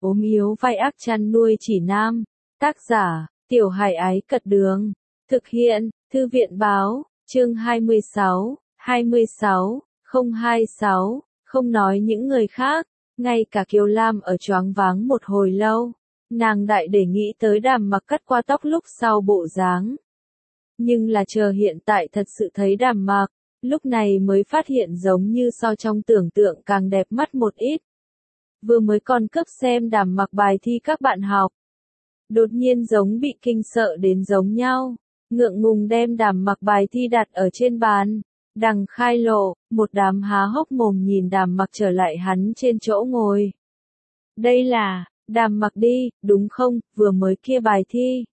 ốm yếu vai ác chăn nuôi chỉ nam. Tác giả, Tiểu Hải Ái Cật Đường. Thực hiện, Thư viện Báo, chương 26, 026, không nói những người khác, ngay cả Kiều Lam ở choáng váng một hồi lâu. Nàng đại để nghĩ tới Đàm Mặc cắt qua tóc lúc sau bộ dáng. Nhưng là chờ hiện tại thật sự thấy Đàm Mặc, lúc này mới phát hiện giống như so trong tưởng tượng càng đẹp mắt một ít. Vừa mới còn cấp xem Đàm Mặc bài thi các bạn học. Đột nhiên giống bị kinh sợ đến giống nhau, ngượng ngùng đem Đàm Mặc bài thi đặt ở trên bàn. Đằng khai lộ, một đám há hốc mồm nhìn Đàm Mặc trở lại hắn trên chỗ ngồi. Đây là, Đàm Mặc đi, đúng không, vừa mới kia bài thi.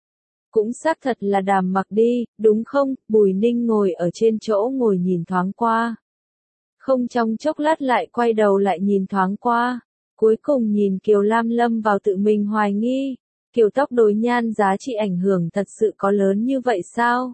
Cũng xác thật là Đàm Mặc đi, đúng không, Bùi Ninh ngồi ở trên chỗ ngồi nhìn thoáng qua. Không trong chốc lát lại quay đầu lại nhìn thoáng qua. Cuối cùng nhìn Kiều Lam lâm vào tự mình hoài nghi. Kiều tóc đối nhan giá trị ảnh hưởng thật sự có lớn như vậy sao?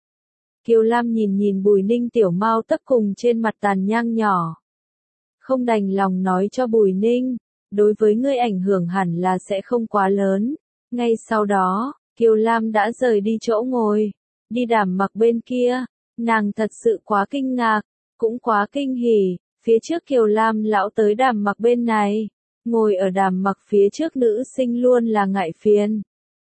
Kiều Lam nhìn Bùi Ninh tiểu mau tấc cùng trên mặt tàn nhang nhỏ. Không đành lòng nói cho Bùi Ninh, đối với ngươi ảnh hưởng hẳn là sẽ không quá lớn. Ngay sau đó, Kiều Lam đã rời đi chỗ ngồi, đi Đàm Mặc bên kia. Nàng thật sự quá kinh ngạc, cũng quá kinh hỉ. Phía trước Kiều Lam lão tới Đàm Mặc bên này, ngồi ở Đàm Mặc phía trước nữ sinh luôn là ngại phiền.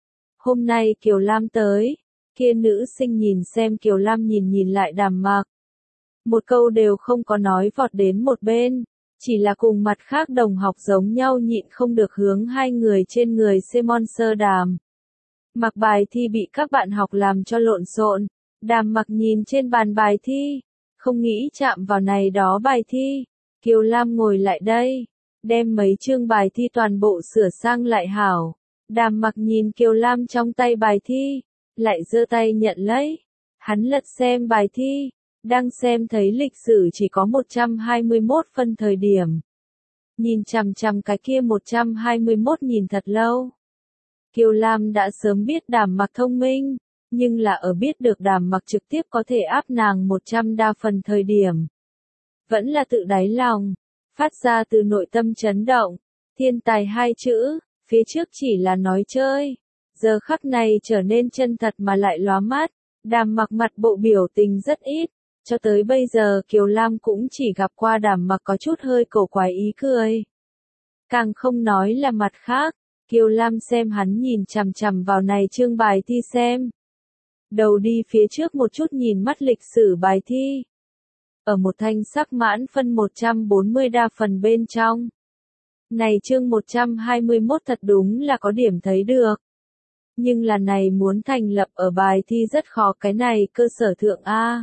Hôm nay Kiều Lam tới, kia nữ sinh nhìn xem Kiều Lam nhìn lại Đàm Mặc. Một câu đều không có nói vọt đến một bên, chỉ là cùng mặt khác đồng học giống nhau nhịn không được hướng hai người trên người sponsor Đàm Mặc bài thi bị các bạn học làm cho lộn xộn. Đàm Mặc nhìn trên bàn bài thi, không nghĩ chạm vào này đó bài thi. Kiều Lam ngồi lại đây, đem mấy chương bài thi toàn bộ sửa sang lại hảo. Đàm Mặc nhìn Kiều Lam trong tay bài thi, lại giơ tay nhận lấy. Hắn lật xem bài thi, đang xem thấy lịch sử chỉ có 121 phân thời điểm. Nhìn chằm chằm cái kia 121 nhìn thật lâu. Kiều Lam đã sớm biết Đàm Mặc thông minh, nhưng là ở biết được Đàm Mặc trực tiếp có thể áp nàng 100 đa phần thời điểm. Vẫn là tự đáy lòng, phát ra từ nội tâm chấn động. Thiên tài hai chữ, phía trước chỉ là nói chơi. Giờ khắc này trở nên chân thật mà lại lóa mắt. Đàm Mặc mặt bộ biểu tình rất ít. Cho tới bây giờ Kiều Lam cũng chỉ gặp qua Đàm Mặc có chút hơi cổ quái ý cười. Càng không nói là mặt khác. Kiều Lam xem hắn nhìn chằm chằm vào này chương bài thi xem. Đầu đi phía trước một chút nhìn mắt lịch sử bài thi. Ở một thanh sắc mãn phân 140 đa phần bên trong. Này chương 121 thật đúng là có điểm thấy được. Nhưng là này muốn thành lập ở bài thi rất khó, cái này cơ sở thượng A.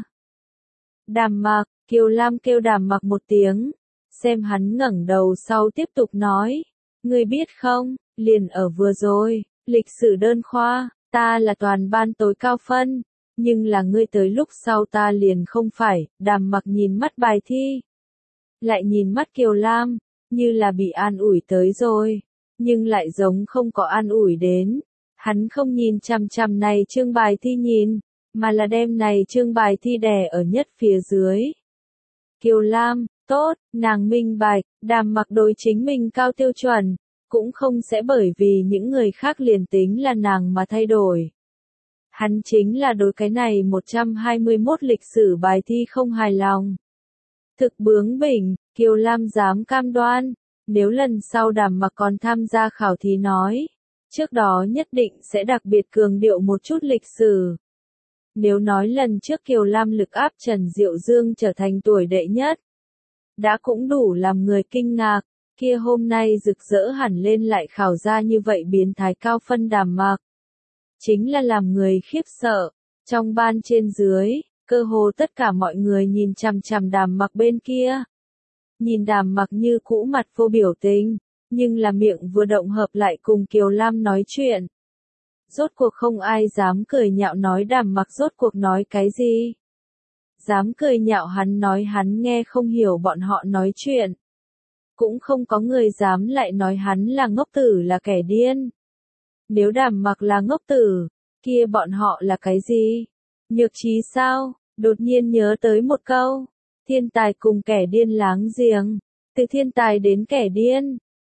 Đàm Mặc, Kiều Lam kêu Đàm Mặc một tiếng. Xem hắn ngẩng đầu sau tiếp tục nói. Ngươi biết không, liền ở vừa rồi, lịch sử đơn khoa, ta là toàn ban tối cao phân. Nhưng là ngươi tới lúc sau ta liền không phải. Đàm Mặc nhìn mắt bài thi. Lại nhìn mắt Kiều Lam, như là bị an ủi tới rồi. Nhưng lại giống không có an ủi đến. Hắn không nhìn chằm chằm này chương bài thi nhìn, mà là đem này chương bài thi đè ở nhất phía dưới. Kiều Lam, tốt, nàng minh bạch, Đàm Mặc đối chính mình cao tiêu chuẩn, cũng không sẽ bởi vì những người khác liền tính là nàng mà thay đổi. Hắn chính là đối cái này 121 lịch sử bài thi không hài lòng. Thực bướng bỉnh, Kiều Lam dám cam đoan, nếu lần sau Đàm Mặc còn tham gia khảo thí nói, trước đó nhất định sẽ đặc biệt cường điệu một chút lịch sử. Nếu nói lần trước Kiều Lam lực áp Trần Diệu Dương trở thành tuổi đệ nhất, đã cũng đủ làm người kinh ngạc, kia hôm nay rực rỡ hẳn lên lại khảo ra như vậy biến thái cao phân Đàm Mặc. Chính là làm người khiếp sợ, trong ban trên dưới, cơ hồ tất cả mọi người nhìn chằm chằm Đàm Mặc bên kia. Nhìn Đàm Mặc như cũ mặt vô biểu tình, nhưng là miệng vừa động hợp lại cùng Kiều Lam nói chuyện. Rốt cuộc không ai dám cười nhạo nói Đàm Mặc rốt cuộc nói cái gì. Dám cười nhạo hắn nói hắn nghe không hiểu bọn họ nói chuyện. Cũng không có người dám lại nói hắn là ngốc tử là kẻ điên. Nếu Đàm Mặc là ngốc tử, kia bọn họ là cái gì? Nhược trí sao? Đột nhiên nhớ tới một câu. Thiên tài cùng kẻ điên láng giềng. Từ thiên tài đến kẻ điên.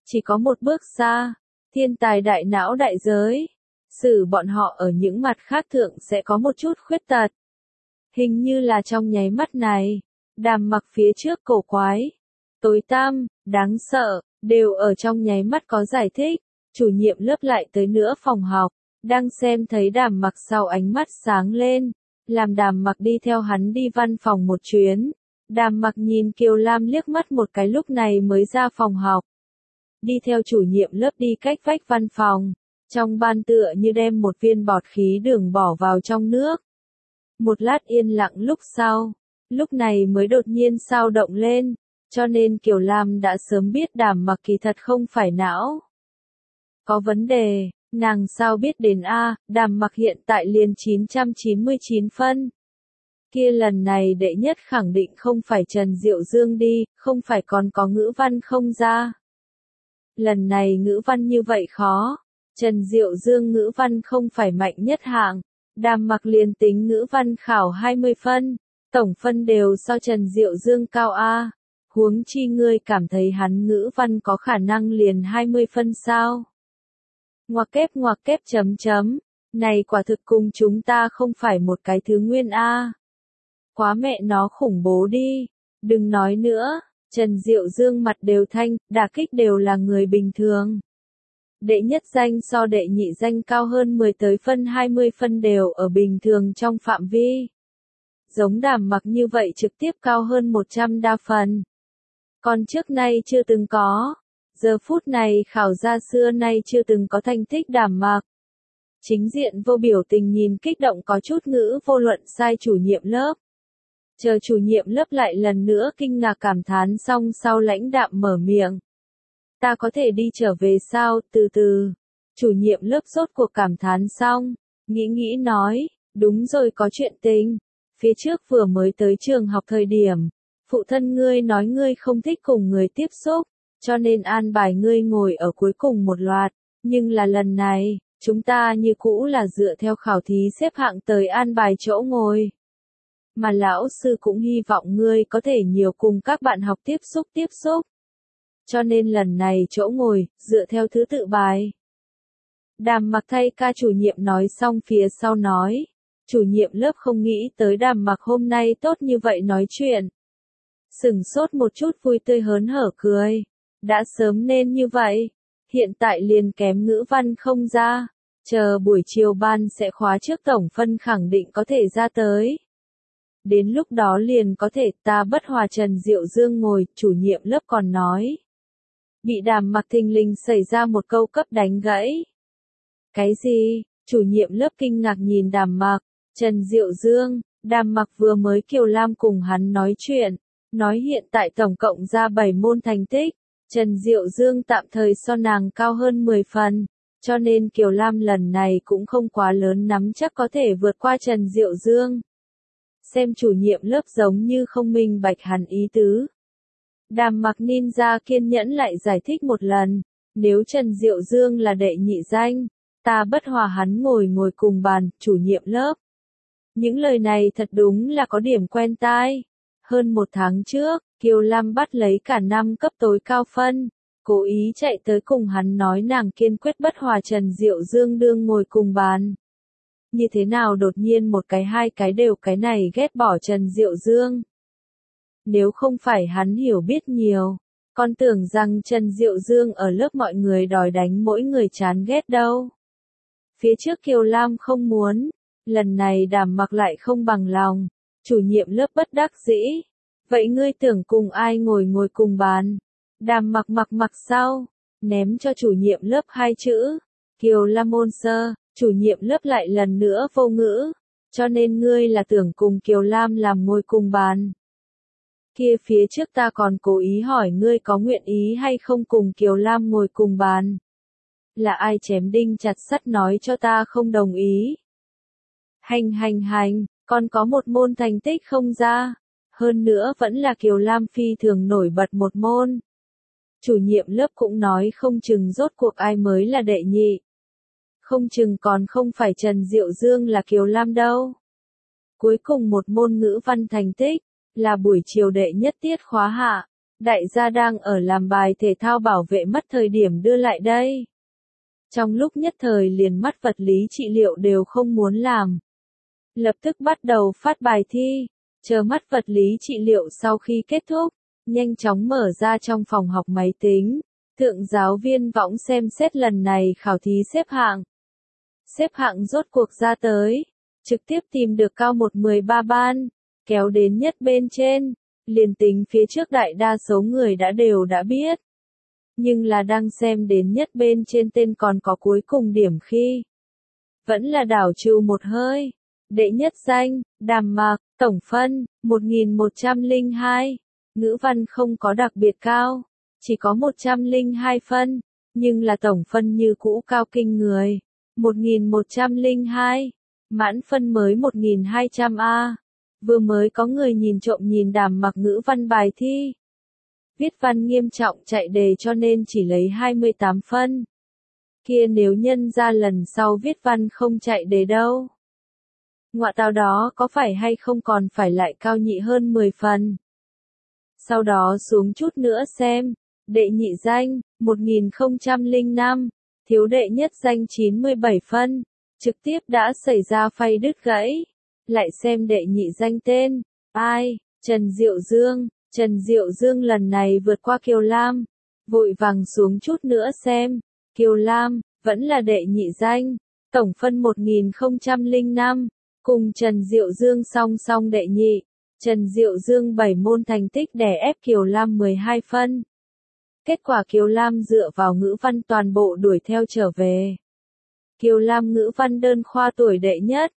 chỉ có một bước xa, thiên tài đại não đại giới. Xử bọn họ ở những mặt khác thượng sẽ có một chút khuyết tật. Hình như là trong nháy mắt này, Đàm Mặc phía trước cổ quái, tối tăm, đáng sợ, đều ở trong nháy mắt có giải thích. Chủ nhiệm lớp lại tới nữa phòng học, đang xem thấy Đàm Mặc sau ánh mắt sáng lên, làm Đàm Mặc đi theo hắn đi văn phòng một chuyến. Đàm Mặc nhìn Kiều Lam liếc mắt một cái lúc này mới ra phòng học. Đi theo chủ nhiệm lớp đi cách vách văn phòng, trong ban tựa như đem một viên bọt khí đường bỏ vào trong nước. Một lát yên lặng lúc này mới đột nhiên sao động lên, cho nên Kiều Lam đã sớm biết Đàm Mặc kỳ thật không phải não có vấn đề, nàng sao biết đến a, Đàm Mặc hiện tại liền 999 phân. Kia lần này đệ nhất khẳng định không phải Trần Diệu Dương đi, không phải còn có ngữ văn không ra. Lần này ngữ văn như vậy khó, Trần Diệu Dương ngữ văn không phải mạnh nhất hạng, Đàm Mặc liền tính ngữ văn khảo 20 phân, tổng phân đều so Trần Diệu Dương cao a. Huống chi ngươi cảm thấy hắn ngữ văn có khả năng liền 20 phân sao? Ngoặc kép chấm chấm, này quả thực cùng chúng ta không phải một cái thứ nguyên a. Quá mẹ nó khủng bố đi, đừng nói nữa, Trần Diệu Dương mặt đều thanh, đả kích đều là người bình thường. Đệ nhất danh so đệ nhị danh cao hơn 10 tới phân 20 phân đều ở bình thường trong phạm vi. Giống Đàm Mặc như vậy trực tiếp cao hơn 100 đa phần. Còn trước nay chưa từng có, giờ phút này khảo ra xưa nay chưa từng có thành tích Đàm Mặc. Chính diện vô biểu tình nhìn kích động có chút ngữ vô luận sai chủ nhiệm lớp. Chờ chủ nhiệm lớp lại lần nữa kinh ngạc cảm thán xong sau lãnh đạm mở miệng. Ta có thể đi trở về sao, từ từ. Chủ nhiệm lớp rốt cuộc cảm thán xong, nghĩ nói, đúng rồi có chuyện tình. Phía trước vừa mới tới trường học thời điểm, phụ thân ngươi nói ngươi không thích cùng người tiếp xúc, cho nên an bài ngươi ngồi ở cuối cùng một loạt, nhưng là lần này, chúng ta như cũ là dựa theo khảo thí xếp hạng tới an bài chỗ ngồi. Mà lão sư cũng hy vọng ngươi có thể nhiều cùng các bạn học tiếp xúc. Cho nên lần này chỗ ngồi, dựa theo thứ tự bài. Đàm Mặc thay ca chủ nhiệm nói xong phía sau nói. Chủ nhiệm lớp không nghĩ tới Đàm Mặc hôm nay tốt như vậy nói chuyện. Sửng sốt một chút vui tươi hớn hở cười. Đã sớm nên như vậy. Hiện tại liền kém ngữ văn không ra. Chờ buổi chiều ban sẽ khóa trước tổng phân khẳng định có thể ra tới. Đến lúc đó liền có thể ta bất hòa Trần Diệu Dương ngồi, chủ nhiệm lớp còn nói. Bị Đàm Mặc thình lình xảy ra một câu cấp đánh gãy. Cái gì? Chủ nhiệm lớp kinh ngạc nhìn Đàm Mặc, Trần Diệu Dương, Đàm Mặc vừa mới Kiều Lam cùng hắn nói chuyện, nói hiện tại tổng cộng ra 7 môn thành tích, Trần Diệu Dương tạm thời so nàng cao hơn 10 phần, cho nên Kiều Lam lần này cũng không quá lớn nắm chắc có thể vượt qua Trần Diệu Dương. Xem chủ nhiệm lớp giống như không minh bạch hắn ý tứ. Đàm Mặc ninja kiên nhẫn lại giải thích một lần, nếu Trần Diệu Dương là đệ nhị danh, ta bất hòa hắn ngồi cùng bàn, chủ nhiệm lớp. Những lời này thật đúng là có điểm quen tai. Hơn một tháng trước, Kiều Lam bắt lấy cả năm cấp tối cao phân, cố ý chạy tới cùng hắn nói nàng kiên quyết bất hòa Trần Diệu Dương đương ngồi cùng bàn. Như thế nào đột nhiên một cái hai cái đều cái này ghét bỏ Trần Diệu Dương. Nếu không phải hắn hiểu biết nhiều, con tưởng rằng Trần Diệu Dương ở lớp mọi người đòi đánh mỗi người chán ghét đâu. Phía trước Kiều Lam không muốn, lần này Đàm Mặc lại không bằng lòng, chủ nhiệm lớp bất đắc dĩ. Vậy ngươi tưởng cùng ai ngồi cùng bàn? Đàm Mặc mặc sau, ném cho chủ nhiệm lớp 2 chữ, Kiều Lam ôn sơ, chủ nhiệm lớp lại lần nữa vô ngữ, cho nên ngươi là tưởng cùng Kiều Lam làm ngồi cùng bàn. Kia phía trước ta còn cố ý hỏi ngươi có nguyện ý hay không cùng Kiều Lam ngồi cùng bàn. Là ai chém đinh chặt sắt nói cho ta không đồng ý. Hành, còn có một môn thành tích không ra. Hơn nữa vẫn là Kiều Lam phi thường nổi bật một môn. Chủ nhiệm lớp cũng nói không chừng rốt cuộc ai mới là đệ nhị. Không chừng còn không phải Trần Diệu Dương là Kiều Lam đâu. Cuối cùng một môn ngữ văn thành tích, là buổi chiều đệ nhất tiết khóa hạ. đại gia đang ở làm bài thể thao bảo vệ mất thời điểm đưa lại đây. Trong lúc nhất thời liền mắt vật lý trị liệu đều không muốn làm. Lập tức bắt đầu phát bài thi, chờ mắt vật lý trị liệu sau khi kết thúc, nhanh chóng mở ra trong phòng học máy tính. Thượng giáo viên võng xem xét lần này khảo thí xếp hạng. Xếp hạng rốt cuộc ra tới, trực tiếp tìm được cao 113 ban, kéo đến nhất bên trên, liền tính phía trước đại đa số người đều đã biết. Nhưng là đang xem đến nhất bên trên tên còn có cuối cùng điểm khi. Vẫn là đảo trừ một hơi. Đệ nhất danh, Đàm Mạc, tổng phân, 1102. Ngữ văn không có đặc biệt cao, chỉ có 102 phân, nhưng là tổng phân như cũ cao kinh người. 1102, mãn phân mới 1200A. Vừa mới có người nhìn trộm nhìn Đàm Mạc ngữ văn bài thi. Viết văn nghiêm trọng chạy đề cho nên chỉ lấy 28 phân. Kia nếu nhân ra lần sau viết văn không chạy đề đâu. Ngọa tao đó có phải hay không còn phải lại cao nhị hơn 10 phần. Sau đó xuống chút nữa xem, đệ nhị danh, 1005, thiếu đệ nhất danh 97 phân, trực tiếp đã xảy ra phay đứt gãy. Lại xem đệ nhị danh tên, ai, Trần Diệu Dương. Trần Diệu Dương lần này vượt qua Kiều Lam, vội vàng xuống chút nữa xem, Kiều Lam, vẫn là đệ nhị danh, tổng phân 1005, cùng Trần Diệu Dương song song đệ nhị, Trần Diệu Dương 7 môn thành tích đè ép Kiều Lam 12 phân. Kết quả Kiều Lam dựa vào ngữ văn toàn bộ đuổi theo trở về. Kiều Lam ngữ văn đơn khoa tuổi đệ nhất,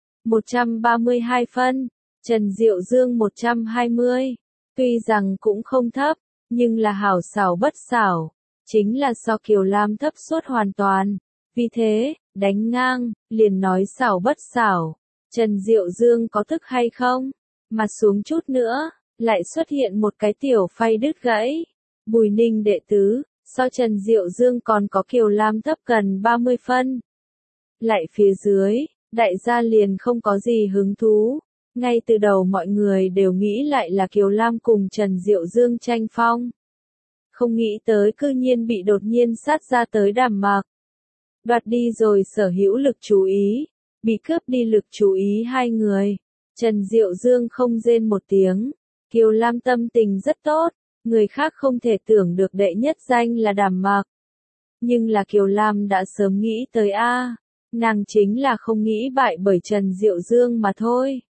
132 phân, Trần Diệu Dương 120. Tuy rằng cũng không thấp, nhưng là hảo xảo bất xảo, chính là so Kiều Lam thấp suốt hoàn toàn. Vì thế, đánh ngang, liền nói xảo bất xảo. Trần Diệu Dương có thức hay không? Mà xuống chút nữa, lại xuất hiện một cái tiểu phay đứt gãy. Bùi Ninh đệ tứ, so Trần Diệu Dương còn có Kiều Lam thấp gần 30 phân. Lại phía dưới, đại gia liền không có gì hứng thú. Ngay từ đầu mọi người đều nghĩ lại là Kiều Lam cùng Trần Diệu Dương tranh phong. Không nghĩ tới cư nhiên bị đột nhiên sát ra tới Đàm Mạc. Đoạt đi rồi sở hữu lực chú ý, bị cướp đi lực chú ý hai người. Trần Diệu Dương không rên một tiếng. Kiều Lam tâm tình rất tốt, người khác không thể tưởng được đệ nhất danh là Đàm Mạc. Nhưng là Kiều Lam đã sớm nghĩ tới nàng chính là không nghĩ bại bởi Trần Diệu Dương mà thôi.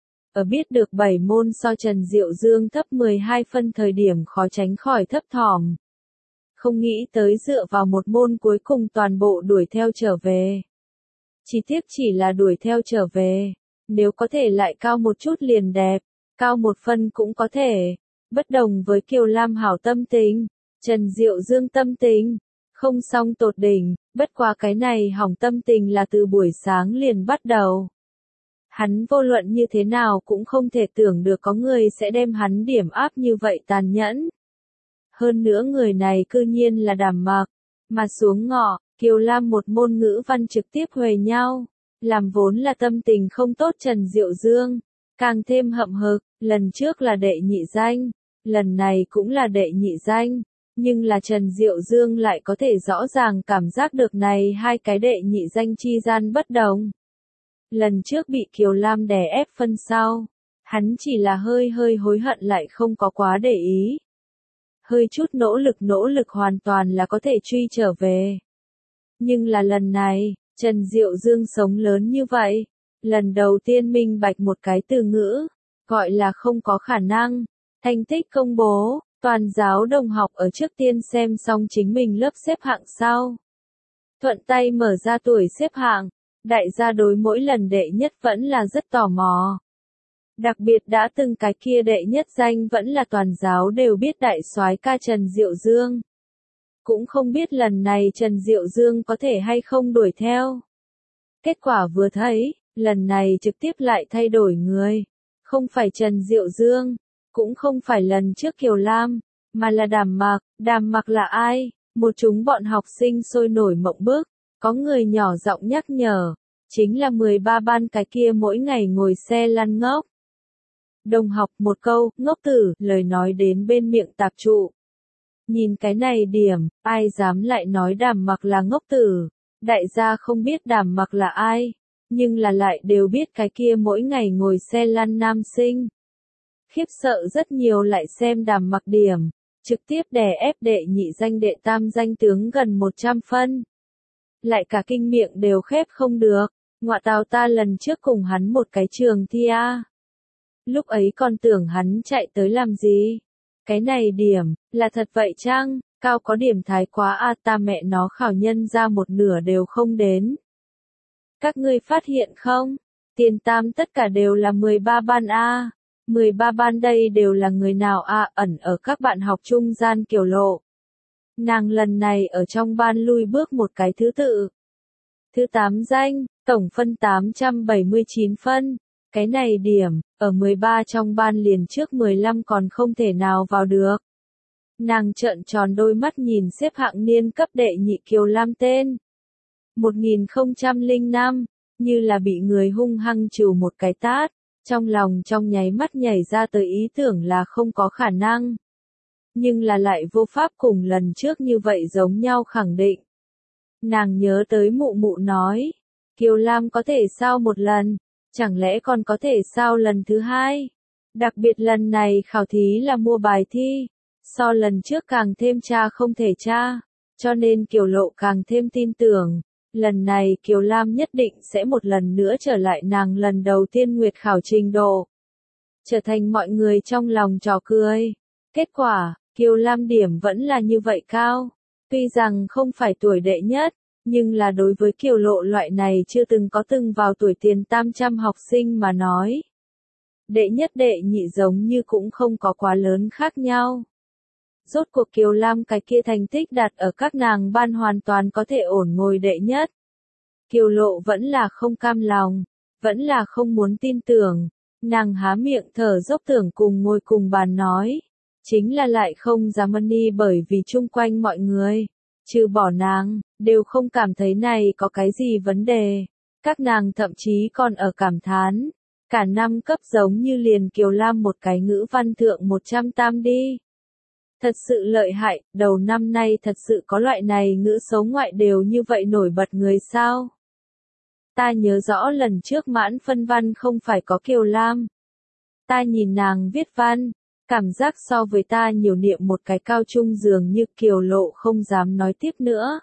Ở biết được 7 môn so Trần Diệu Dương thấp 12 phân thời điểm khó tránh khỏi thấp thỏm. Không nghĩ tới dựa vào một môn cuối cùng toàn bộ đuổi theo trở về. Chỉ tiếc chỉ là đuổi theo trở về, nếu có thể lại cao một chút liền đẹp, cao một phân cũng có thể. Bất đồng với Kiều Lam hảo tâm tình, Trần Diệu Dương tâm tình, không song tột đỉnh, bất qua cái này hỏng tâm tình là từ buổi sáng liền bắt đầu. Hắn vô luận như thế nào cũng không thể tưởng được có người sẽ đem hắn điểm áp như vậy tàn nhẫn. Hơn nữa người này cư nhiên là Đàm Mạc, mà xuống ngọ, Kiều Lam một môn ngữ văn trực tiếp huề nhau, làm vốn là tâm tình không tốt Trần Diệu Dương, càng thêm hậm hực, lần trước là đệ nhị danh, lần này cũng là đệ nhị danh, nhưng là Trần Diệu Dương lại có thể rõ ràng cảm giác được này hai cái đệ nhị danh chi gian bất đồng. Lần trước bị Kiều Lam đè ép phân sau, hắn chỉ là hơi hối hận lại không có quá để ý. Hơi chút nỗ lực hoàn toàn là có thể truy trở về. Nhưng là lần này, Trần Diệu Dương sống lớn như vậy, lần đầu tiên minh bạch một cái từ ngữ, gọi là không có khả năng. Thành tích công bố, toàn giáo đồng học ở trước tiên xem xong chính mình lớp xếp hạng sau. Thuận tay mở ra tuổi xếp hạng, đại gia đối mỗi lần đệ nhất vẫn là rất tò mò. Đặc biệt đã từng cái kia đệ nhất danh vẫn là toàn giáo đều biết đại soái ca Trần Diệu Dương. Cũng không biết lần này Trần Diệu Dương có thể hay không đuổi theo. Kết quả vừa thấy, lần này trực tiếp lại thay đổi người. Không phải Trần Diệu Dương, cũng không phải lần trước Kiều Lam, mà là Đàm Mạc. Đàm Mạc là ai? Một chúng bọn học sinh sôi nổi mộng bức, có người nhỏ giọng nhắc nhở, chính là 13 ban cái kia mỗi ngày ngồi xe lăn ngốc. Đồng học một câu, ngốc tử, lời nói đến bên miệng tạp trụ, Nhìn cái này điểm, ai dám lại nói Đàm Mặc là ngốc tử. Đại gia không biết Đàm Mặc là ai, nhưng là lại đều biết cái kia mỗi ngày ngồi xe lăn nam sinh. Khiếp sợ rất nhiều lại xem Đàm Mặc điểm, trực tiếp đè ép đệ nhị danh đệ tam danh tướng gần 100 phân. Lại cả kinh miệng đều khép không được, ngọa tào ta lần trước cùng hắn một cái trường thi a. Lúc ấy còn tưởng hắn chạy tới làm gì? Cái này điểm, là thật vậy chăng? Cao có điểm thái quá a, ta mẹ nó khảo nhân ra một nửa đều không đến. Các ngươi phát hiện không? Tiền tam tất cả đều là 13 ban a. 13 ban đây đều là người nào a, ẩn ở các bạn học trung gian Kiều Lộ. Nàng lần này ở trong ban lui bước một cái thứ tự. Thứ 8 danh, tổng phân 879 phân. Cái này điểm, ở 13 trong ban liền trước 15 còn không thể nào vào được. Nàng trợn tròn đôi mắt nhìn xếp hạng niên cấp đệ nhị Kiều Lam tên. 1005, như là bị người hung hăng trừ một cái tát, trong lòng trong nháy mắt nhảy ra tới ý tưởng là không có khả năng. Nhưng là lại vô pháp cùng lần trước như vậy giống nhau khẳng định. Nàng nhớ tới mụ mụ nói, Kiều Lam có thể sao một lần, chẳng lẽ còn có thể sao lần thứ hai? Đặc biệt lần này khảo thí là mua bài thi, so lần trước càng thêm tra không thể tra, cho nên Kiều Lộ càng thêm tin tưởng, lần này Kiều Lam nhất định sẽ một lần nữa trở lại nàng lần đầu tiên nguyệt khảo trình độ, trở thành mọi người trong lòng trò cười. Kết quả, Kiều Lam điểm vẫn là như vậy cao, tuy rằng không phải tuổi đệ nhất, nhưng là đối với Kiều Lộ loại này chưa từng có từng vào tuổi tiền 800 học sinh mà nói. Đệ nhất đệ nhị giống như cũng không có quá lớn khác nhau. Rốt cuộc Kiều Lam cái kia thành tích đạt ở các nàng ban hoàn toàn có thể ổn ngồi đệ nhất. Kiều Lộ vẫn là không cam lòng, vẫn là không muốn tin tưởng, nàng há miệng thở dốc tưởng cùng ngồi cùng bàn nói. Chính là lại không dám đi bởi vì chung quanh mọi người, trừ bỏ nàng, đều không cảm thấy này có cái gì vấn đề. Các nàng thậm chí còn ở cảm thán, cả năm cấp giống như liền Kiều Lam một cái ngữ văn thượng 100 tam đi. Thật sự lợi hại, đầu năm nay thật sự có loại này ngữ số ngoại đều như vậy nổi bật người sao? Ta nhớ rõ lần trước mãn phân văn không phải có Kiều Lam. Ta nhìn nàng viết văn, cảm giác so với ta nhiều niệm một cái cao trung dường như Kiều Lộ không dám nói tiếp nữa.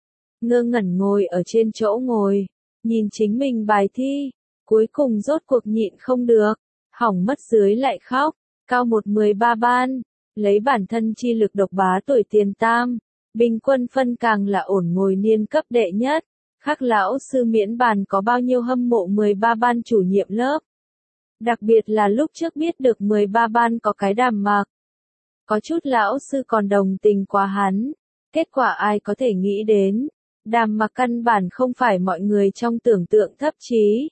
Ngơ ngẩn ngồi ở trên chỗ ngồi, nhìn chính mình bài thi, cuối cùng rốt cuộc nhịn không được, hỏng mất dưới lại khóc, cao 113 ban, lấy bản thân chi lực độc bá tuổi tiền tam, bình quân phân càng là ổn ngồi niên cấp đệ nhất, khác lão sư miễn bàn có bao nhiêu hâm mộ 13 ban chủ nhiệm lớp. Đặc biệt là lúc trước biết được 13 ban có cái Đàm Mặc. Có chút lão sư còn đồng tình quá hắn, kết quả ai có thể nghĩ đến, Đàm Mặc căn bản không phải mọi người trong tưởng tượng thấp trí.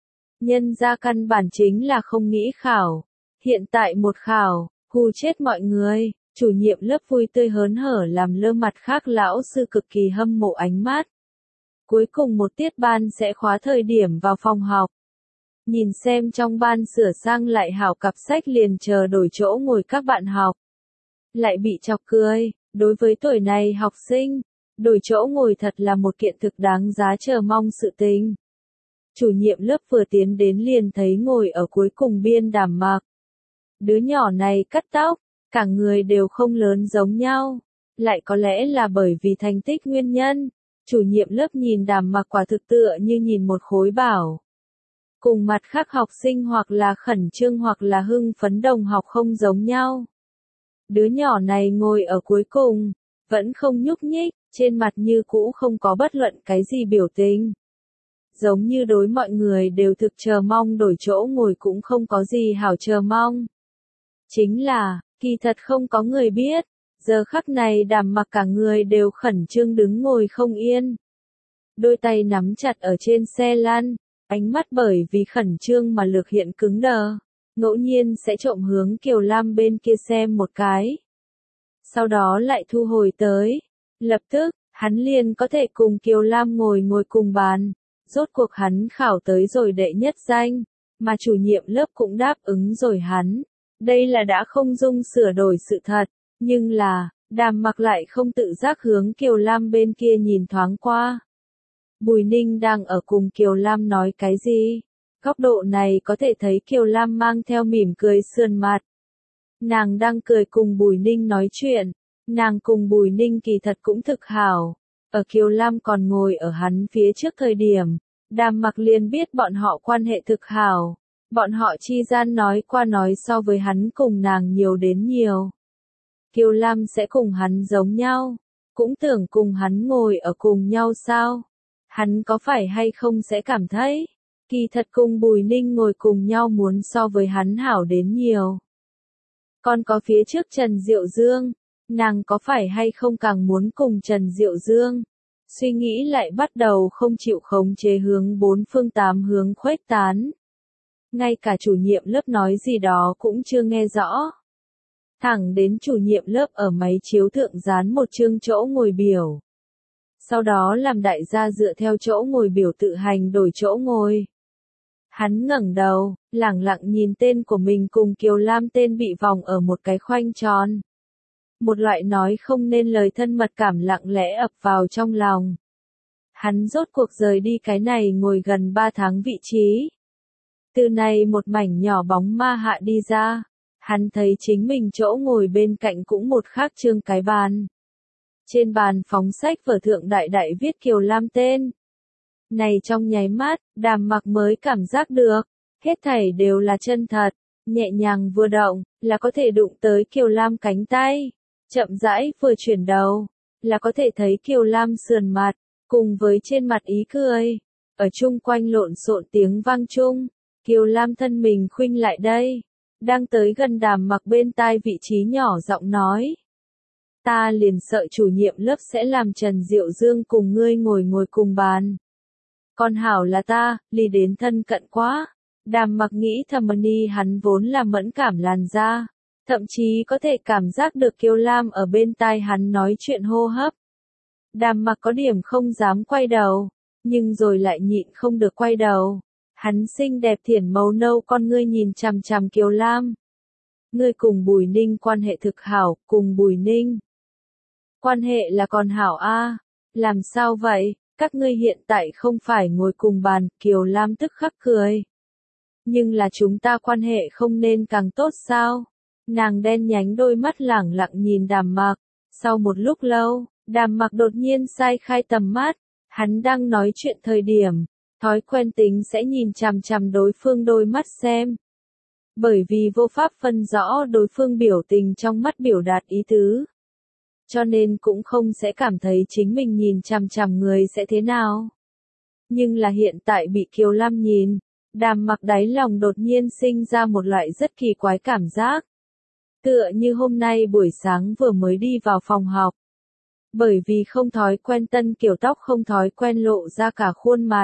Nhân ra căn bản chính là không nghĩ khảo, hiện tại một khảo, hù chết mọi người, chủ nhiệm lớp vui tươi hớn hở làm lơ mặt khác lão sư cực kỳ hâm mộ ánh mắt. Cuối cùng một tiết ban sẽ khóa thời điểm vào phòng học. Nhìn xem trong ban sửa sang lại hảo cặp sách liền chờ đổi chỗ ngồi các bạn học. Lại bị chọc cười, đối với tuổi này học sinh, đổi chỗ ngồi thật là một kiện thực đáng giá chờ mong sự tình. Chủ nhiệm lớp vừa tiến đến liền thấy ngồi ở cuối cùng biên Đàm Mặc. Đứa nhỏ này cắt tóc, cả người đều không lớn giống nhau. Lại có lẽ là bởi vì thành tích nguyên nhân, chủ nhiệm lớp nhìn Đàm Mặc quả thực tựa như nhìn một khối bảo. Cùng mặt khác học sinh hoặc là khẩn trương hoặc là hưng phấn đồng học không giống nhau. Đứa nhỏ này ngồi ở cuối cùng, vẫn không nhúc nhích, trên mặt như cũ không có bất luận cái gì biểu tình. Giống như đối mọi người đều thực chờ mong đổi chỗ ngồi cũng không có gì hảo chờ mong. Chính là, kỳ thật không có người biết, giờ khắc này Đàm Mặc cả người đều khẩn trương đứng ngồi không yên. Đôi tay nắm chặt ở trên xe lăn, ánh mắt bởi vì khẩn trương mà lược hiện cứng đờ, ngẫu nhiên sẽ trộm hướng Kiều Lam bên kia xem một cái. Sau đó lại thu hồi tới. Lập tức, hắn liền có thể cùng Kiều Lam ngồi cùng bàn. Rốt cuộc hắn khảo tới rồi đệ nhất danh, mà chủ nhiệm lớp cũng đáp ứng rồi hắn. Đây là đã không dung sửa đổi sự thật, nhưng là, Đàm Mặc lại không tự giác hướng Kiều Lam bên kia nhìn thoáng qua. Bùi Ninh đang ở cùng Kiều Lam nói cái gì? Góc độ này có thể thấy Kiều Lam mang theo mỉm cười sườn mặt. Nàng đang cười cùng Bùi Ninh nói chuyện. Nàng cùng Bùi Ninh kỳ thật cũng thực hảo. Ở Kiều Lam còn ngồi ở hắn phía trước thời điểm, Đàm Mặc liền biết bọn họ quan hệ thực hảo. Bọn họ chi gian nói qua nói so với hắn cùng nàng nhiều đến nhiều. Kiều Lam sẽ cùng hắn giống nhau, cũng tưởng cùng hắn ngồi ở cùng nhau sao? Hắn có phải hay không sẽ cảm thấy, kỳ thật cùng Bùi Ninh ngồi cùng nhau muốn so với hắn hảo đến nhiều. Còn có phía trước Trần Diệu Dương, nàng có phải hay không càng muốn cùng Trần Diệu Dương? Suy nghĩ lại bắt đầu không chịu khống chế hướng bốn phương tám hướng khuếch tán. Ngay cả chủ nhiệm lớp nói gì đó cũng chưa nghe rõ. Thẳng đến chủ nhiệm lớp ở máy chiếu thượng dán một chương chỗ ngồi biểu. Sau đó làm đại gia dựa theo chỗ ngồi biểu tự hành đổi chỗ ngồi. Hắn ngẩng đầu, lẳng lặng nhìn tên của mình cùng Kiều Lam tên bị vòng ở một cái khoanh tròn. Một loại nói không nên lời thân mật cảm lặng lẽ ập vào trong lòng. Hắn rốt cuộc rời đi cái này ngồi gần 3 tháng vị trí. Từ này một mảnh nhỏ bóng ma hạ đi ra. Hắn thấy chính mình chỗ ngồi bên cạnh cũng một khác trương cái bàn. Trên bàn phóng sách vở thượng đại đại viết Kiều Lam tên. Này trong nháy mắt, Đàm Mặc mới cảm giác được, hết thảy đều là chân thật, nhẹ nhàng vừa động, là có thể đụng tới Kiều Lam cánh tay, chậm rãi vừa chuyển đầu, là có thể thấy Kiều Lam sườn mặt, cùng với trên mặt ý cười, ở chung quanh lộn xộn tiếng vang chung, Kiều Lam thân mình khuynh lại đây, đang tới gần Đàm Mặc bên tai vị trí nhỏ giọng nói. Ta liền sợ chủ nhiệm lớp sẽ làm Trần Diệu Dương cùng ngươi ngồi cùng bàn. Còn hảo là ta, ly đến thân cận quá. Đàm Mặc nghĩ thầm ni hắn vốn là mẫn cảm làn da. Thậm chí có thể cảm giác được Kiều Lam ở bên tai hắn nói chuyện hô hấp. Đàm Mặc có điểm không dám quay đầu, nhưng rồi lại nhịn không được quay đầu. Hắn xinh đẹp thiển màu nâu con ngươi nhìn chằm chằm Kiều Lam. Ngươi cùng Bùi Ninh quan hệ thực hảo, cùng Bùi Ninh. Quan hệ là còn hảo a? Làm sao vậy? Các ngươi hiện tại không phải ngồi cùng bàn, Kiều Lam tức khắc cười. Nhưng là chúng ta quan hệ không nên càng tốt sao? Nàng đen nhánh đôi mắt lẳng lặng nhìn Đàm Mặc. Sau một lúc lâu, Đàm Mặc đột nhiên sai khai tầm mắt. Hắn đang nói chuyện thời điểm, thói quen tính sẽ nhìn chằm chằm đối phương đôi mắt xem. Bởi vì vô pháp phân rõ đối phương biểu tình trong mắt biểu đạt ý tứ. Cho nên cũng không sẽ cảm thấy chính mình nhìn chằm chằm người sẽ thế nào. Nhưng là hiện tại bị Kiều Lam nhìn, Đàm Mặc đáy lòng đột nhiên sinh ra một loại rất kỳ quái cảm giác. Tựa như hôm nay buổi sáng vừa mới đi vào phòng học. Bởi vì không thói quen tân kiểu tóc không thói quen lộ ra cả khuôn mặt.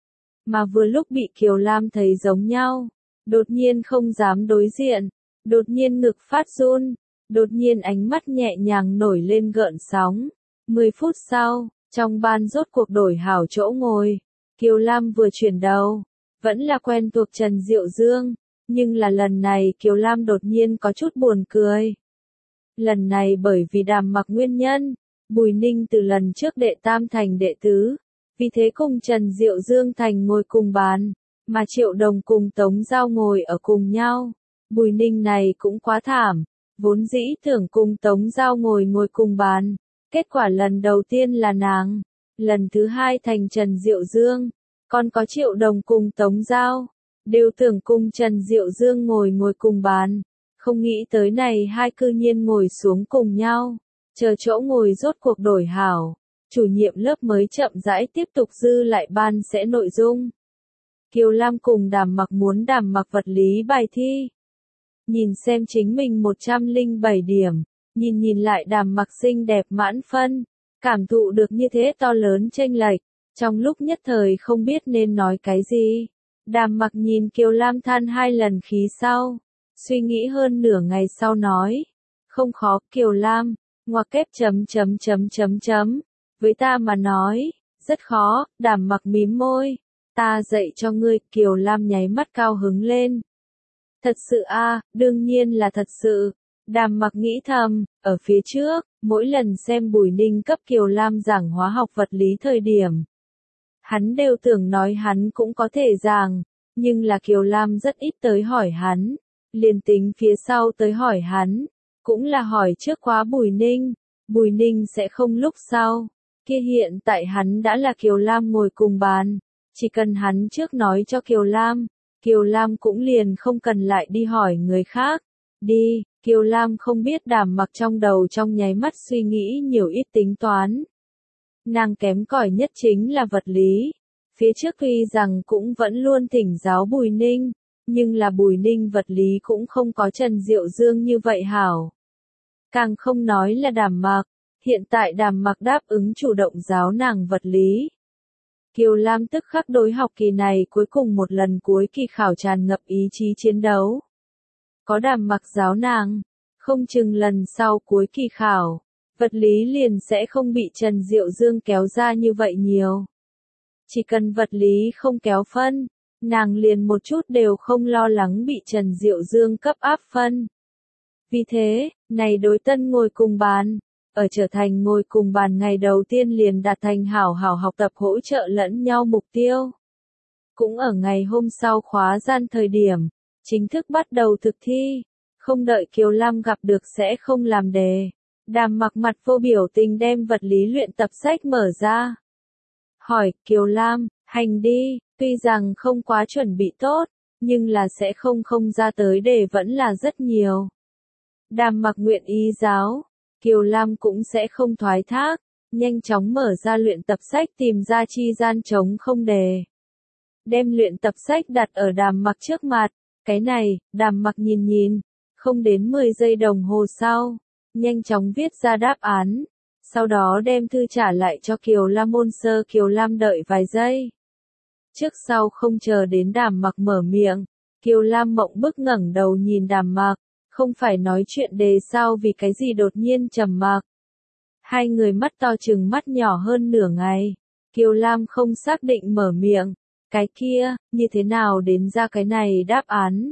Mà vừa lúc bị Kiều Lam thấy giống nhau, đột nhiên không dám đối diện, đột nhiên ngực phát run. Đột nhiên ánh mắt nhẹ nhàng nổi lên gợn sóng. 10 phút sau, trong ban rốt cuộc đổi hảo chỗ ngồi. Kiều Lam vừa chuyển đầu, vẫn là quen thuộc Trần Diệu Dương, nhưng là lần này Kiều Lam đột nhiên có chút buồn cười. Lần này bởi vì Đàm Mặc nguyên nhân, Bùi Ninh từ lần trước đệ tam thành đệ tứ, vì thế cùng Trần Diệu Dương thành ngồi cùng bàn, mà Triệu Đồng cùng Tống Giao ngồi ở cùng nhau. Bùi Ninh này cũng quá thảm. Vốn dĩ tưởng cùng Tống Giao ngồi cùng bàn, kết quả lần đầu tiên là nàng, lần thứ hai thành Trần Diệu Dương, còn có Triệu Đồng cùng Tống Giao, đều tưởng cùng Trần Diệu Dương ngồi cùng bàn, không nghĩ tới này hai cư nhiên ngồi xuống cùng nhau, chờ chỗ ngồi rốt cuộc đổi hảo, chủ nhiệm lớp mới chậm rãi tiếp tục dư lại ban sẽ nội dung. Kiều Lam cùng Đàm Mặc muốn Đàm Mặc vật lý bài thi. Nhìn xem chính mình 107 điểm, nhìn lại Đàm Mặc xinh đẹp mãn phân, cảm thụ được như thế to lớn chênh lệch, trong lúc nhất thời không biết nên nói cái gì. Đàm Mặc nhìn Kiều Lam than 2 lần khí sau, suy nghĩ hơn nửa ngày sau nói, không khó Kiều Lam, ngoặc kép chấm. Với ta mà nói, rất khó. Đàm Mặc mím môi, ta dạy cho ngươi. Kiều Lam nháy mắt cao hứng lên. Thật sự a, đương nhiên là thật sự. Đàm Mặc nghĩ thầm, ở phía trước, mỗi lần xem Bùi Ninh cấp Kiều Lam giảng hóa học vật lý thời điểm. Hắn đều tưởng nói hắn cũng có thể giảng, nhưng là Kiều Lam rất ít tới hỏi hắn, liền tính phía sau tới hỏi hắn, cũng là hỏi trước quá Bùi Ninh sẽ không lúc sau, kia hiện tại hắn đã là Kiều Lam ngồi cùng bàn, chỉ cần hắn trước nói cho Kiều Lam cũng liền không cần lại đi hỏi người khác, đi, Kiều Lam không biết Đàm Mặc trong đầu trong nháy mắt suy nghĩ nhiều ít tính toán. Nàng kém cỏi nhất chính là vật lý. Phía trước tuy rằng cũng vẫn luôn thỉnh giáo Bùi Ninh, nhưng là Bùi Ninh vật lý cũng không có Trần Diệu Dương như vậy hảo. Càng không nói là Đàm Mặc, hiện tại Đàm Mặc đáp ứng chủ động giáo nàng vật lý. Kiều Lam tức khắc đối học kỳ này cuối cùng một lần cuối kỳ khảo tràn ngập ý chí chiến đấu. Có Đàm Mặc giáo nàng, không chừng lần sau cuối kỳ khảo, vật lý liền sẽ không bị Trần Diệu Dương kéo ra như vậy nhiều. Chỉ cần vật lý không kéo phân, nàng liền một chút đều không lo lắng bị Trần Diệu Dương cấp áp phân. Vì thế, này đối tân ngồi cùng bàn, ở trở thành ngồi cùng bàn ngày đầu tiên liền đạt thành hảo hảo học tập hỗ trợ lẫn nhau mục tiêu. Cũng ở ngày hôm sau khóa gian thời điểm, chính thức bắt đầu thực thi, không đợi Kiều Lam gặp được sẽ không làm đề. Đàm Mặc mặt vô biểu tình đem vật lý luyện tập sách mở ra. Hỏi, Kiều Lam, hành đi, tuy rằng không quá chuẩn bị tốt, nhưng là sẽ không ra tới đề vẫn là rất nhiều. Đàm Mặc nguyện ý giáo, Kiều Lam cũng sẽ không thoái thác, nhanh chóng mở ra luyện tập sách tìm ra chi gian trống không đề. Đem luyện tập sách đặt ở Đàm Mặc trước mặt, cái này, Đàm Mặc nhìn, không đến 10 giây đồng hồ sau, nhanh chóng viết ra đáp án, sau đó đem thư trả lại cho Kiều Lam ôn sơ. Kiều Lam đợi vài giây. Trước sau không chờ đến Đàm Mặc mở miệng, Kiều Lam mộng bức ngẩng đầu nhìn Đàm Mặc, không phải nói chuyện đề sao vì cái gì đột nhiên trầm mặc. Hai người mắt to chừng mắt nhỏ hơn nửa ngày, Kiều Lam không xác định mở miệng, cái kia, như thế nào đến ra cái này đáp án,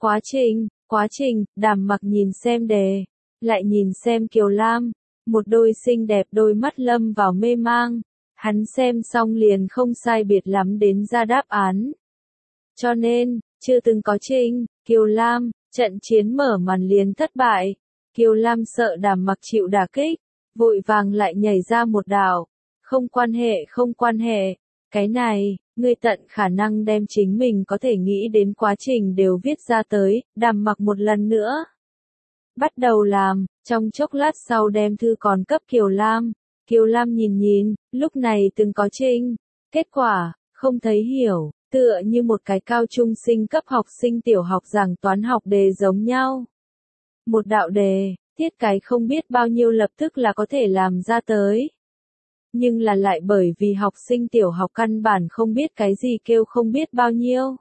quá trình, Đàm Mặc nhìn xem đề, lại nhìn xem Kiều Lam, một đôi xinh đẹp đôi mắt lâm vào mê mang, hắn xem xong liền không sai biệt lắm đến ra đáp án. Cho nên, chưa từng có trình, Kiều Lam, trận chiến mở màn liền thất bại, Kiều Lam sợ Đàm Mặc chịu đả kích, vội vàng lại nhảy ra một đạo, không quan hệ, cái này, ngươi tận khả năng đem chính mình có thể nghĩ đến quá trình đều viết ra tới. Đàm Mặc một lần nữa bắt đầu làm, trong chốc lát sau đem thư còn cấp Kiều Lam. Kiều Lam nhìn, lúc này từng có trình, kết quả, không thấy hiểu, tựa như một cái cao trung sinh cấp học sinh tiểu học giảng toán học đề giống nhau. Một đạo đề, thiết cái không biết bao nhiêu lập tức là có thể làm ra tới. Nhưng là lại bởi vì học sinh tiểu học căn bản không biết cái gì kêu không biết bao nhiêu,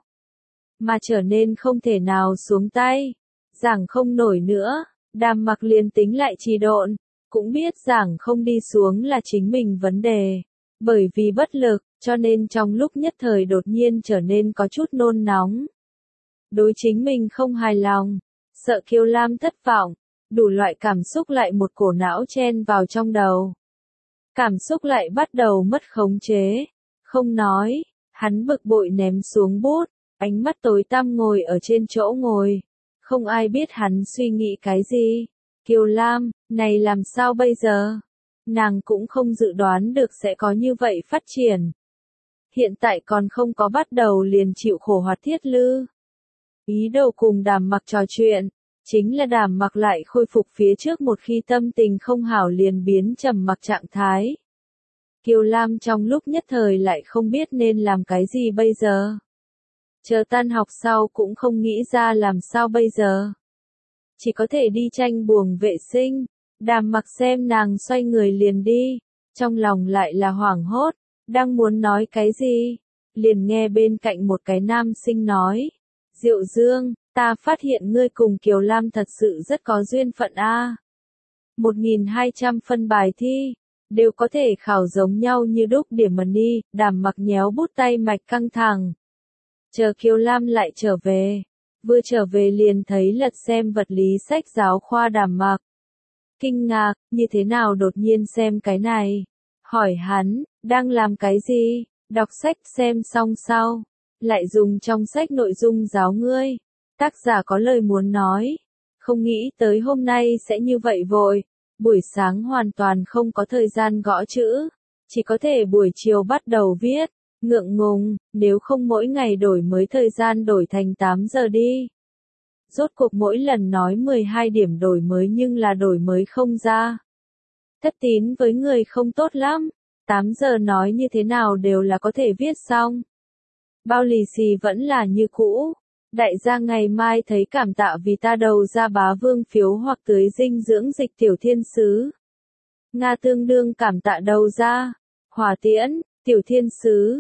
mà trở nên không thể nào xuống tay, giảng không nổi nữa. Đàm Mặc liền tính lại trì độn, cũng biết giảng không đi xuống là chính mình vấn đề, bởi vì bất lực, cho nên trong lúc nhất thời đột nhiên trở nên có chút nôn nóng. Đối chính mình không hài lòng, sợ Kiều Lam thất vọng, đủ loại cảm xúc lại một cổ não chen vào trong đầu. Cảm xúc lại bắt đầu mất khống chế, không nói, hắn bực bội ném xuống bút, ánh mắt tối tăm ngồi ở trên chỗ ngồi, không ai biết hắn suy nghĩ cái gì. Kiều Lam, này làm sao bây giờ? Nàng cũng không dự đoán được sẽ có như vậy phát triển. Hiện tại còn không có bắt đầu liền chịu khổ hoạt thiết lư. Ý đồ cùng Đàm Mặc trò chuyện, chính là Đàm Mặc lại khôi phục phía trước một khi tâm tình không hảo liền biến trầm mặc trạng thái. Kiều Lam trong lúc nhất thời lại không biết nên làm cái gì bây giờ. Chờ tan học sau cũng không nghĩ ra làm sao bây giờ. Chỉ có thể đi tranh buồng vệ sinh. Đàm Mặc xem nàng xoay người liền đi, trong lòng lại là hoảng hốt, đang muốn nói cái gì, liền nghe bên cạnh một cái nam sinh nói, Diệu Dương, ta phát hiện ngươi cùng Kiều Lam thật sự rất có duyên phận a. 1200 phân bài thi, đều có thể khảo giống nhau như đúc điểm mần đi. Đàm Mặc nhéo bút tay mạch căng thẳng. Chờ Kiều Lam lại trở về, vừa trở về liền thấy lật xem vật lý sách giáo khoa Đàm Mặc. Kinh ngạc, như thế nào đột nhiên xem cái này? Hỏi hắn, đang làm cái gì? Đọc sách xem xong sau, lại dùng trong sách nội dung giáo ngươi. Tác giả có lời muốn nói, không nghĩ tới hôm nay sẽ như vậy vội, buổi sáng hoàn toàn không có thời gian gõ chữ, chỉ có thể buổi chiều bắt đầu viết, ngượng ngùng, nếu không mỗi ngày đổi mới thời gian đổi thành 8 giờ đi. Rốt cuộc mỗi lần nói 12 điểm đổi mới nhưng là đổi mới không ra. Thất tín với người không tốt lắm, 8 giờ nói như thế nào đều là có thể viết xong. Bao lì xì vẫn là như cũ. Đại gia ngày mai thấy cảm tạ vì ta đầu ra bá vương phiếu hoặc tưới dinh dưỡng dịch tiểu thiên sứ. Nga tương đương cảm tạ đầu ra. Hỏa tiễn, tiểu thiên sứ,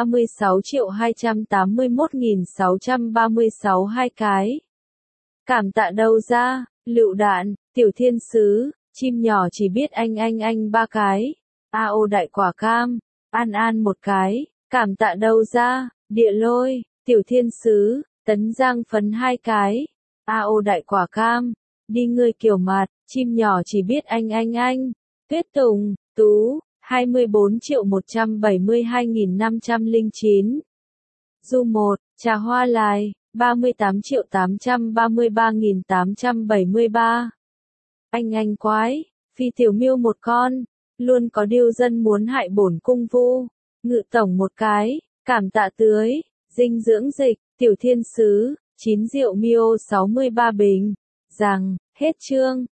36.281.636 2 cái. Cảm tạ đầu ra, lựu đạn, tiểu thiên sứ, chim nhỏ chỉ biết anh 3 cái. AO đại quả cam, an 1 cái. Cảm tạ đầu ra, địa lôi, tiểu thiên sứ, tấn giang phấn 2 cái. AO đại quả cam, đi ngươi kiểu mặt, chim nhỏ chỉ biết anh. Tuyết Tùng, Tú, 24.172.509. Du 1, trà hoa lài, 38.833.873. Anh quái, phi tiểu miêu 1 con, luôn có điêu dân muốn hại bổn cung vu. Ngự tổng 1 cái, cảm tạ tưới, dinh dưỡng dịch, tiểu thiên sứ, 9 rượu Mio 63 bình. Rằng, hết chương.